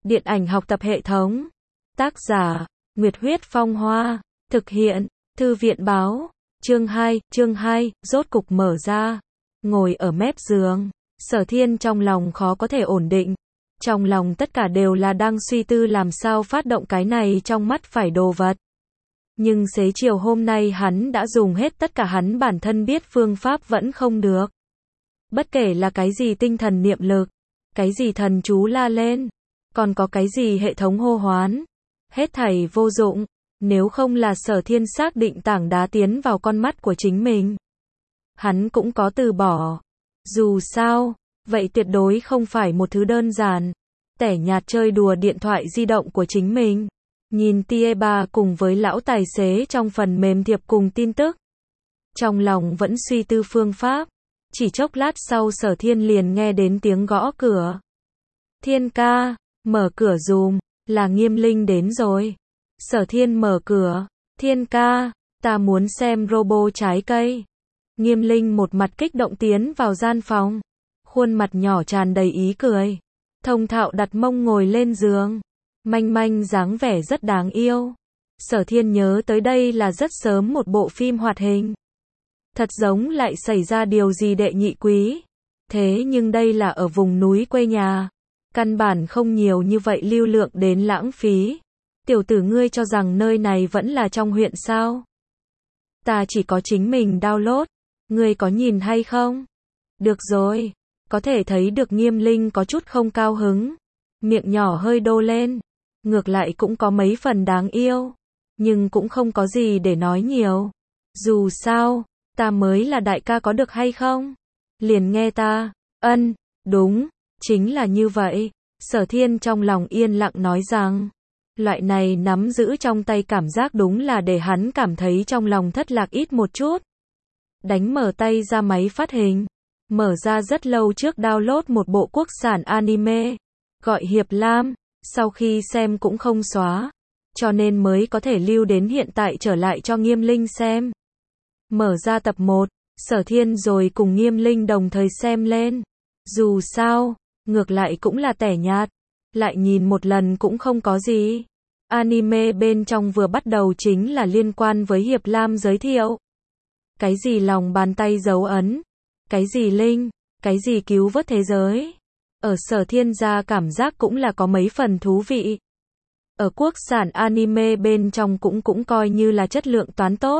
Điện ảnh học tập hệ thống. Tác giả, Nguyệt Huyết Phong Hoa. Thực hiện, Thư viện Báo. Chương 2, rốt cục mở ra. Ngồi ở mép giường, Sở Thiên trong lòng khó có thể ổn định. Trong lòng tất cả đều là đang suy tư làm sao phát động cái này trong mắt phải đồ vật. Nhưng xế chiều hôm nay hắn đã dùng hết tất cả hắn bản thân biết phương pháp vẫn không được. Bất kể là cái gì tinh thần niệm lực, cái gì thần chú la lên, còn có cái gì hệ thống hô hoán, hết thảy vô dụng, nếu không là Sở Thiên xác định tảng đá tiến vào con mắt của chính mình. Hắn cũng có từ bỏ. Dù sao, vậy tuyệt đối không phải một thứ đơn giản. Tẻ nhạt chơi đùa điện thoại di động của chính mình. Nhìn Tieba cùng với lão tài xế trong phần mềm thiệp cùng tin tức. Trong lòng vẫn suy tư phương pháp. Chỉ chốc lát sau Sở Thiên liền nghe đến tiếng gõ cửa. Thiên ca, mở cửa dùm, là Nghiêm Linh đến rồi. Sở Thiên mở cửa. Thiên ca, ta muốn xem robot trái cây. Nghiêm Linh một mặt kích động tiến vào gian phòng. Khuôn mặt nhỏ tràn đầy ý cười. Thông thạo đặt mông ngồi lên giường. Manh manh dáng vẻ rất đáng yêu. Sở Thiên nhớ tới đây là rất sớm một bộ phim hoạt hình. Thật giống lại xảy ra điều gì đệ nhị quý. Thế nhưng đây là ở vùng núi quê nhà. Căn bản không nhiều như vậy lưu lượng đến lãng phí. Tiểu tử ngươi cho rằng nơi này vẫn là trong huyện sao? Ta chỉ có chính mình download. Ngươi có nhìn hay không? Được rồi. Có thể thấy được Nghiêm Linh có chút không cao hứng. Miệng nhỏ hơi đô lên. Ngược lại cũng có mấy phần đáng yêu. Nhưng cũng không có gì để nói nhiều. Dù sao, ta mới là đại ca có được hay không? Liền nghe ta. Ân, đúng, chính là như vậy. Sở Thiên trong lòng yên lặng nói rằng. Loại này nắm giữ trong tay cảm giác đúng là để hắn cảm thấy trong lòng thất lạc ít một chút. Đánh mở tay ra máy phát hình. Mở ra rất lâu trước download một bộ quốc sản anime. Gọi Hiệp Lam. Sau khi xem cũng không xóa. Cho nên mới có thể lưu đến hiện tại trở lại cho Nghiêm Linh xem. Mở ra tập 1. Sở Thiên rồi cùng Nghiêm Linh đồng thời xem lên. Dù sao, ngược lại cũng là tẻ nhạt. Lại nhìn một lần cũng không có gì. Anime bên trong vừa bắt đầu chính là liên quan với Hiệp Lam giới thiệu. Cái gì lòng bàn tay dấu ấn. Cái gì linh. Cái gì cứu vớt thế giới. Ở Sở Thiên gia cảm giác cũng là có mấy phần thú vị. Ở quốc sản anime bên trong cũng coi như là chất lượng toán tốt.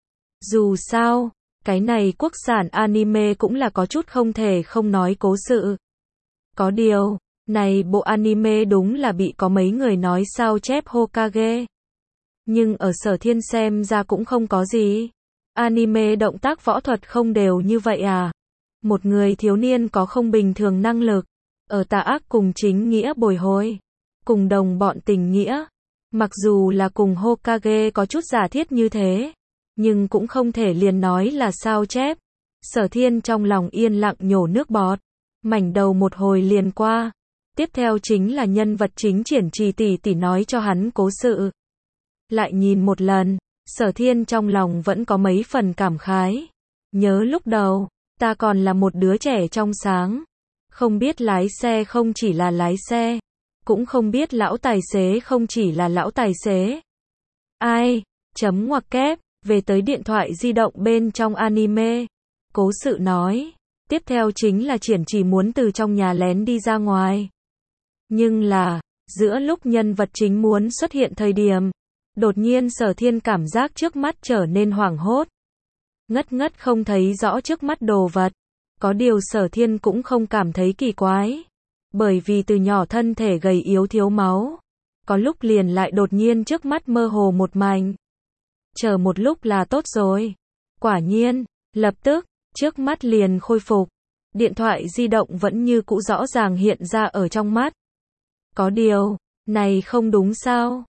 Dù sao, cái này quốc sản anime cũng là có chút không thể không nói cố sự. Có điều, này bộ anime đúng là bị có mấy người nói sao chép Hokage. Nhưng ở Sở Thiên xem ra cũng không có gì. Anime động tác võ thuật không đều như vậy à? Một người thiếu niên có không bình thường năng lực. Ở tà ác cùng chính nghĩa bồi hồi. Cùng đồng bọn tình nghĩa. Mặc dù là cùng Hokage có chút giả thiết như thế. Nhưng cũng không thể liền nói là sao chép. Sở Thiên trong lòng yên lặng nhổ nước bọt. Mảnh đầu một hồi liền qua. Tiếp theo chính là nhân vật chính Triển Trì tỷ tỷ nói cho hắn cố sự. Lại nhìn một lần, Sở Thiên trong lòng vẫn có mấy phần cảm khái. Nhớ lúc đầu, ta còn là một đứa trẻ trong sáng. Không biết lái xe không chỉ là lái xe. Cũng không biết lão tài xế không chỉ là lão tài xế. Ai, chấm ngoặc kép, về tới điện thoại di động bên trong anime. Cố sự nói. Tiếp theo chính là Triển Trì muốn từ trong nhà lén đi ra ngoài. Nhưng là, giữa lúc nhân vật chính muốn xuất hiện thời điểm, đột nhiên Sở Thiên cảm giác trước mắt trở nên hoảng hốt. Ngất không thấy rõ trước mắt đồ vật. Có điều Sở Thiên cũng không cảm thấy kỳ quái. Bởi vì từ nhỏ thân thể gầy yếu thiếu máu. Có lúc liền lại đột nhiên trước mắt mơ hồ một mảnh. Chờ một lúc là tốt rồi. Quả nhiên, lập tức, trước mắt liền khôi phục. Điện thoại di động vẫn như cũ rõ ràng hiện ra ở trong mắt. Có điều, này không đúng sao?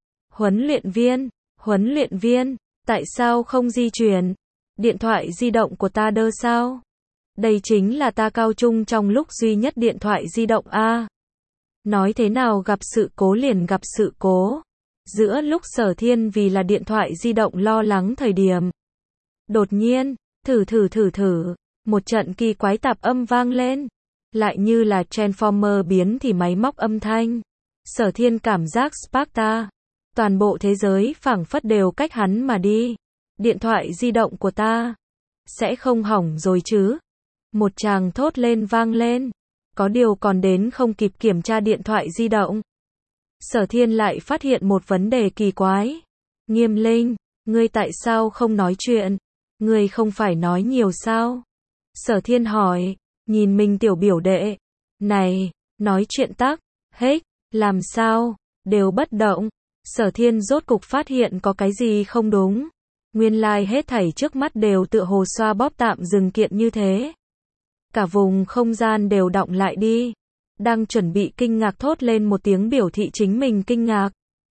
Huấn luyện viên, tại sao không di chuyển? Điện thoại di động của ta đơ sao? Đây chính là ta cao trung trong lúc duy nhất điện thoại di động a. Nói thế nào gặp sự cố liền gặp sự cố. Giữa lúc Sở Thiên vì là điện thoại di động lo lắng thời điểm. Đột nhiên, thử, một trận kỳ quái tạp âm vang lên. Lại như là Transformer biến thì máy móc âm thanh. Sở Thiên cảm giác Sparta. Toàn bộ thế giới phảng phất đều cách hắn mà đi. Điện thoại di động của ta sẽ không hỏng rồi chứ? Một tràng thốt lên vang lên. Có điều còn đến không kịp kiểm tra điện thoại di động. Sở Thiên lại phát hiện một vấn đề kỳ quái. Nghiêm Linh, ngươi tại sao không nói chuyện? Ngươi không phải nói nhiều sao? Sở Thiên hỏi, nhìn mình tiểu biểu đệ. Này, nói chuyện tắc, hết, làm sao, đều bất động. Sở Thiên rốt cục phát hiện có cái gì không đúng. Nguyên lai hết thảy trước mắt đều tựa hồ xoa bóp tạm dừng kiện như thế. Cả vùng không gian đều đọng lại đi. Đang chuẩn bị kinh ngạc thốt lên một tiếng biểu thị chính mình kinh ngạc.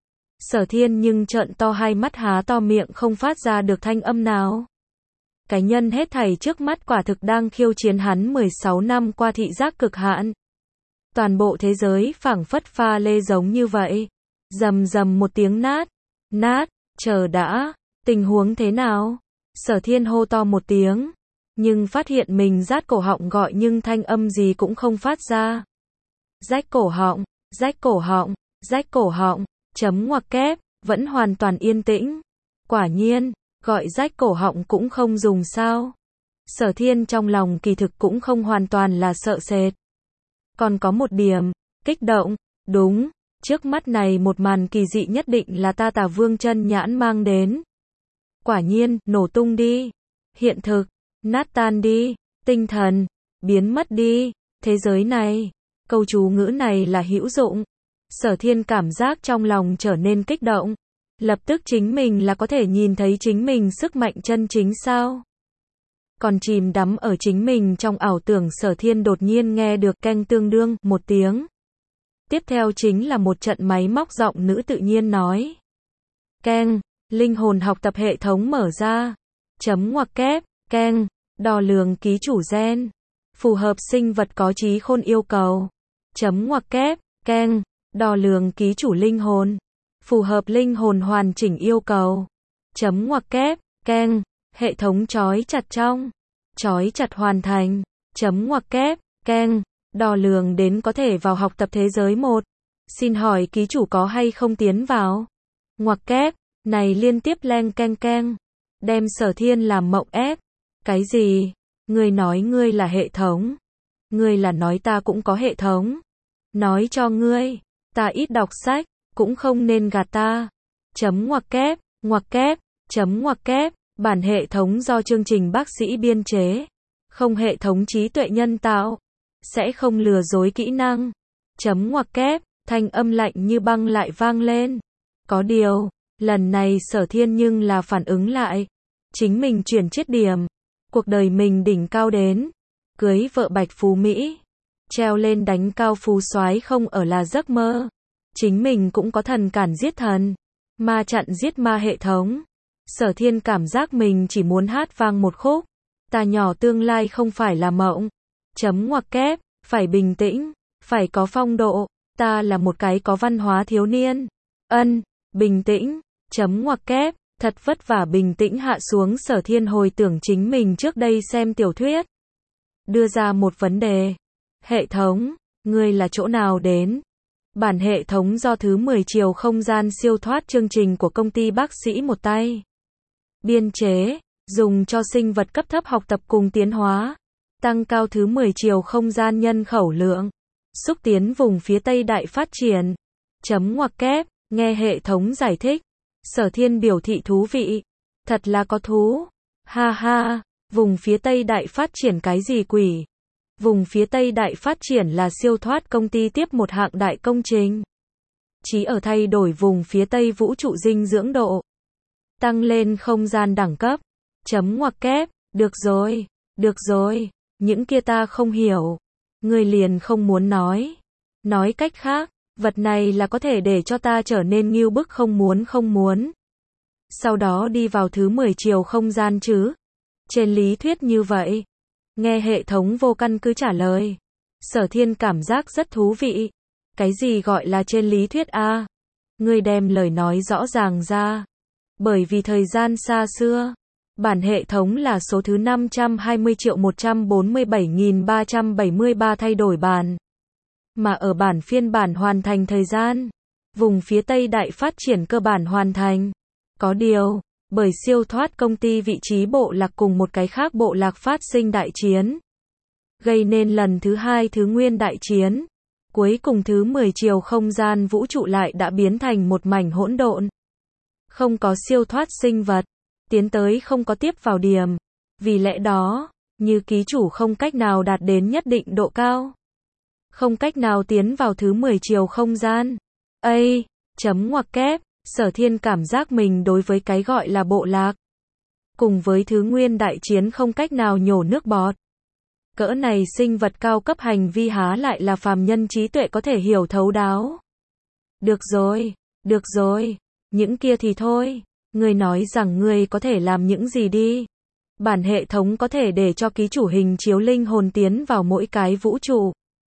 Sở Thiên nhưng trợn to hai mắt há to miệng không phát ra được thanh âm nào. Cái nhân hết thảy trước mắt quả thực đang khiêu chiến hắn 16 năm qua thị giác cực hạn. Toàn bộ thế giới phảng phất pha lê giống như vậy. Rầm rầm một tiếng nát. Nát, chờ đã, tình huống thế nào? Sở Thiên hô to một tiếng. Nhưng phát hiện mình rát cổ họng gọi nhưng thanh âm gì cũng không phát ra. Rách cổ họng, rách cổ họng, rách cổ họng, chấm ngoặc kép, vẫn hoàn toàn yên tĩnh. Quả nhiên, gọi rách cổ họng cũng không dùng sao. Sở Thiên trong lòng kỳ thực cũng không hoàn toàn là sợ sệt. Còn có một điểm, kích động, đúng, trước mắt này một màn kỳ dị nhất định là ta Tà Vương chân nhãn mang đến. Quả nhiên, nổ tung đi. Hiện thực, nát tan đi, tinh thần, biến mất đi, thế giới này. Câu chú ngữ này là hữu dụng. Sở Thiên cảm giác trong lòng trở nên kích động. Lập tức chính mình là có thể nhìn thấy chính mình sức mạnh chân chính sao? Còn chìm đắm ở chính mình trong ảo tưởng Sở Thiên đột nhiên nghe được keng tương đương một tiếng. Tiếp theo chính là một trận máy móc giọng nữ tự nhiên nói. Keng, linh hồn học tập hệ thống mở ra. Chấm ngoặc kép, keng, đo lường ký chủ gen. Phù hợp sinh vật có trí khôn yêu cầu. Chấm ngoặc kép, keng, đo lường ký chủ linh hồn. Phù hợp linh hồn hoàn chỉnh yêu cầu. Chấm ngoặc kép, keng, hệ thống trói chặt trong. Trói chặt hoàn thành. Chấm ngoặc kép, keng, đo lường đến có thể vào học tập thế giới 1. Xin hỏi ký chủ có hay không tiến vào? Ngoặc kép, này liên tiếp leng keng keng. Đem Sở Thiên làm mộng ép. Cái gì? Ngươi nói ngươi là hệ thống. Ngươi là nói ta cũng có hệ thống. Nói cho ngươi, ta ít đọc sách, cũng không nên gạt ta. Chấm ngoặc kép, chấm ngoặc kép, bản hệ thống do chương trình bác sĩ biên chế. Không hệ thống trí tuệ nhân tạo. Sẽ không lừa dối kỹ năng. Chấm ngoặc kép, thanh âm lạnh như băng lại vang lên. Có điều, lần này Sở Thiên nhưng là phản ứng lại. Chính mình chuyển chết điểm. Cuộc đời mình đỉnh cao đến. Cưới vợ Bạch Phú Mỹ. Treo lên đánh cao phú soái không ở là giấc mơ. Chính mình cũng có thần cản giết thần. Ma chặn giết ma hệ thống. Sở Thiên cảm giác mình chỉ muốn hát vang một khúc. Ta nhỏ tương lai không phải là mộng. Chấm ngoặc kép, phải bình tĩnh, phải có phong độ. Ta là một cái có văn hóa thiếu niên. Bình tĩnh, chấm ngoặc kép, thật vất vả bình tĩnh hạ xuống. Sở Thiên hồi tưởng chính mình trước đây xem tiểu thuyết. Đưa ra một vấn đề. Hệ thống, ngươi là chỗ nào đến? Bản hệ thống do thứ 10 chiều không gian siêu thoát chương trình của công ty bác sĩ một tay. Biên chế, dùng cho sinh vật cấp thấp học tập cùng tiến hóa. Tăng cao thứ 10 chiều không gian nhân khẩu lượng. Xúc tiến vùng phía Tây đại phát triển. Chấm ngoặc kép, nghe hệ thống giải thích. Sở Thiên biểu thị thú vị. Thật là có thú. Ha ha, vùng phía Tây đại phát triển cái gì quỷ? Vùng phía Tây đại phát triển là siêu thoát công ty tiếp một hạng đại công trình. Chỉ ở thay đổi vùng phía Tây vũ trụ dinh dưỡng độ. Tăng lên không gian đẳng cấp. Chấm ngoặc kép, được rồi, những kia ta không hiểu. Ngươi liền không muốn nói. Nói cách khác, vật này là có thể để cho ta trở nên ngưu bức không muốn. Sau đó đi vào thứ 10 chiều không gian chứ. Trên lý thuyết như vậy. Nghe hệ thống vô căn cứ trả lời. Sở Thiên cảm giác rất thú vị. Cái gì gọi là trên lý thuyết a? Ngươi đem lời nói rõ ràng ra. Bởi vì thời gian xa xưa. Bản hệ thống là số thứ 520.147.373 thay đổi bản. Mà ở phiên bản hoàn thành thời gian, vùng phía Tây Đại phát triển cơ bản hoàn thành. Có điều, bởi siêu thoát công ty vị trí bộ lạc cùng một cái khác bộ lạc phát sinh đại chiến, gây nên lần thứ hai thứ nguyên đại chiến. Cuối cùng thứ 10 chiều không gian vũ trụ lại đã biến thành một mảnh hỗn độn. Không có siêu thoát sinh vật, tiến tới không có tiếp vào điểm. Vì lẽ đó, như ký chủ không cách nào đạt đến nhất định độ cao, không cách nào tiến vào thứ 10 chiều không gian. Chấm ngoặc kép, Sở Thiên cảm giác mình đối với cái gọi là bộ lạc, cùng với thứ nguyên đại chiến không cách nào nhổ nước bọt. Cỡ này sinh vật cao cấp hành vi há lại là phàm nhân trí tuệ có thể hiểu thấu đáo. Được rồi, những kia thì thôi, ngươi nói rằng ngươi có thể làm những gì đi. Bản hệ thống có thể để cho ký chủ hình chiếu linh hồn tiến vào mỗi cái vũ trụ.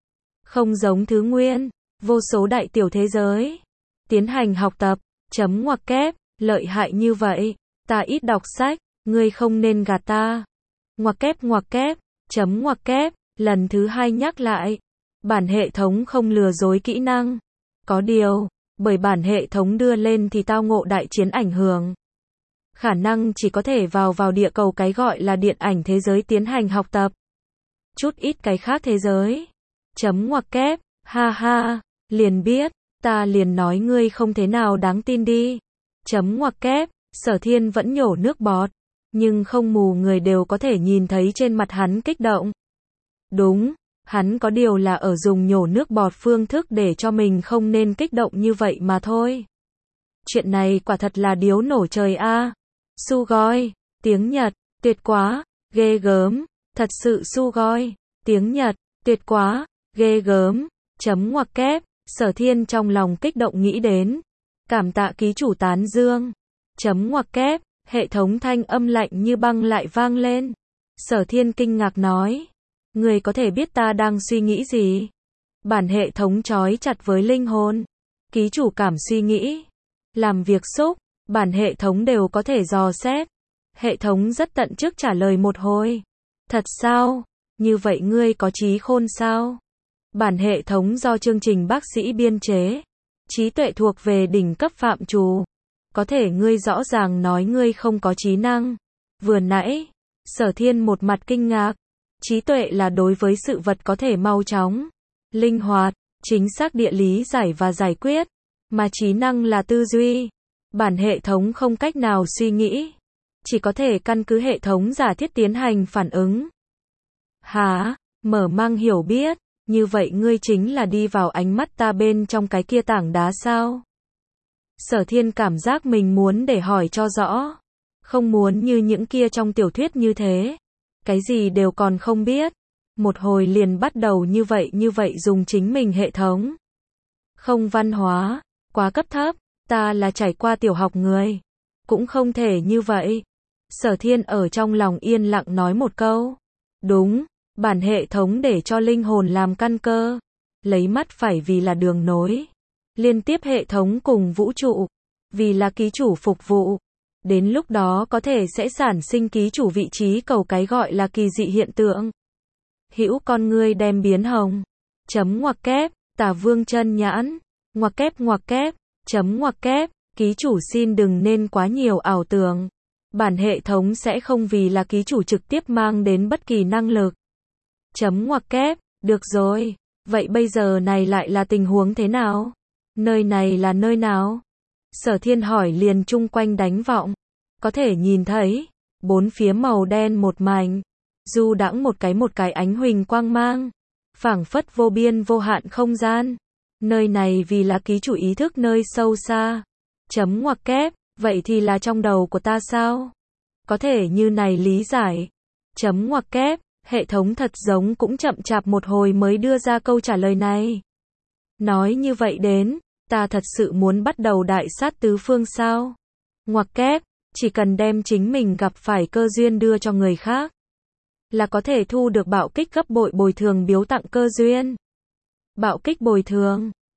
Không giống thứ nguyên, vô số đại tiểu thế giới. Tiến hành học tập, chấm ngoặc kép, lợi hại như vậy, ta ít đọc sách, ngươi không nên gạt ta. Ngoặc kép, chấm ngoặc kép, lần thứ hai nhắc lại. Bản hệ thống không lừa dối kỹ năng. Có điều, bởi bản hệ thống đưa lên thì tao ngộ đại chiến ảnh hưởng. Khả năng chỉ có thể vào địa cầu cái gọi là điện ảnh thế giới tiến hành học tập. Chút ít cái khác thế giới. Chấm ngoặc kép, ha, liền biết, ta liền nói ngươi không thế nào đáng tin đi. Chấm ngoặc kép, Sở Thiên vẫn nhổ nước bọt, nhưng không mù người đều có thể nhìn thấy trên mặt hắn kích động. Đúng, hắn có điều là ở dùng nhổ nước bọt phương thức để cho mình không nên kích động như vậy mà thôi. Chuyện này quả thật là điếu nổ trời a. Sugoi, tiếng Nhật, tuyệt quá, ghê gớm, thật sự Sugoi, tiếng Nhật, tuyệt quá, ghê gớm, chấm ngoặc kép, Sở Thiên trong lòng kích động nghĩ đến. Cảm tạ ký chủ tán dương, chấm ngoặc kép, hệ thống thanh âm lạnh như băng lại vang lên. Sở Thiên kinh ngạc nói, người có thể biết ta đang suy nghĩ gì? Bản hệ thống trói chặt với linh hồn. Ký chủ cảm suy nghĩ, làm việc xúc, bản hệ thống đều có thể dò xét. Hệ thống rất tận chức trả lời một hồi. Thật sao? Như vậy ngươi có trí khôn sao? Bản hệ thống do chương trình bác sĩ biên chế. Trí tuệ thuộc về đỉnh cấp phạm trù. Có thể ngươi rõ ràng nói ngươi không có trí năng. Vừa nãy, Sở Thiên một mặt kinh ngạc. Trí tuệ là đối với sự vật có thể mau chóng, linh hoạt, chính xác địa lý giải và giải quyết. Mà trí năng là tư duy. Bản hệ thống không cách nào suy nghĩ. Chỉ có thể căn cứ hệ thống giả thiết tiến hành phản ứng. Hả? Mở mang hiểu biết. Như vậy ngươi chính là đi vào ánh mắt ta bên trong cái kia tảng đá sao? Sở Thiên cảm giác mình muốn để hỏi cho rõ. Không muốn như những kia trong tiểu thuyết như thế. Cái gì đều còn không biết. Một hồi liền bắt đầu như vậy dùng chính mình hệ thống. Không văn hóa, quá cấp thấp, ta là trải qua tiểu học người. Cũng không thể như vậy. Sở Thiên ở trong lòng yên lặng nói một câu. Đúng, bản hệ thống để cho linh hồn làm căn cơ. Lấy mắt phải vì là đường nối. Liên tiếp hệ thống cùng vũ trụ. Vì là ký chủ phục vụ. Đến lúc đó có thể sẽ sản sinh ký chủ vị trí cầu cái gọi là kỳ dị hiện tượng. Hữu con ngươi đem biến hồng. Chấm ngoặc kép, Tả Vương chân nhãn. Ngoặc kép, chấm ngoặc kép, ký chủ xin đừng nên quá nhiều ảo tưởng. Bản hệ thống sẽ không vì là ký chủ trực tiếp mang đến bất kỳ năng lực. Chấm ngoặc kép, được rồi, vậy bây giờ này lại là tình huống thế nào? Nơi này là nơi nào? Sở Thiên hỏi liền chung quanh đánh vọng. Có thể nhìn thấy, bốn phía màu đen một mảnh, du đãng một cái ánh huỳnh quang mang, phảng phất vô biên vô hạn không gian. Nơi này vì là ký chủ ý thức nơi sâu xa. Chấm ngoặc kép, vậy thì là trong đầu của ta sao? Có thể như này lý giải. Chấm ngoặc kép, hệ thống thật giống cũng chậm chạp một hồi mới đưa ra câu trả lời này. Nói như vậy đến, ta thật sự muốn bắt đầu đại sát tứ phương sao? Ngoặc kép, chỉ cần đem chính mình gặp phải cơ duyên đưa cho người khác, là có thể thu được bạo kích gấp bội bồi thường biếu tặng cơ duyên. Bạo kích bồi thường,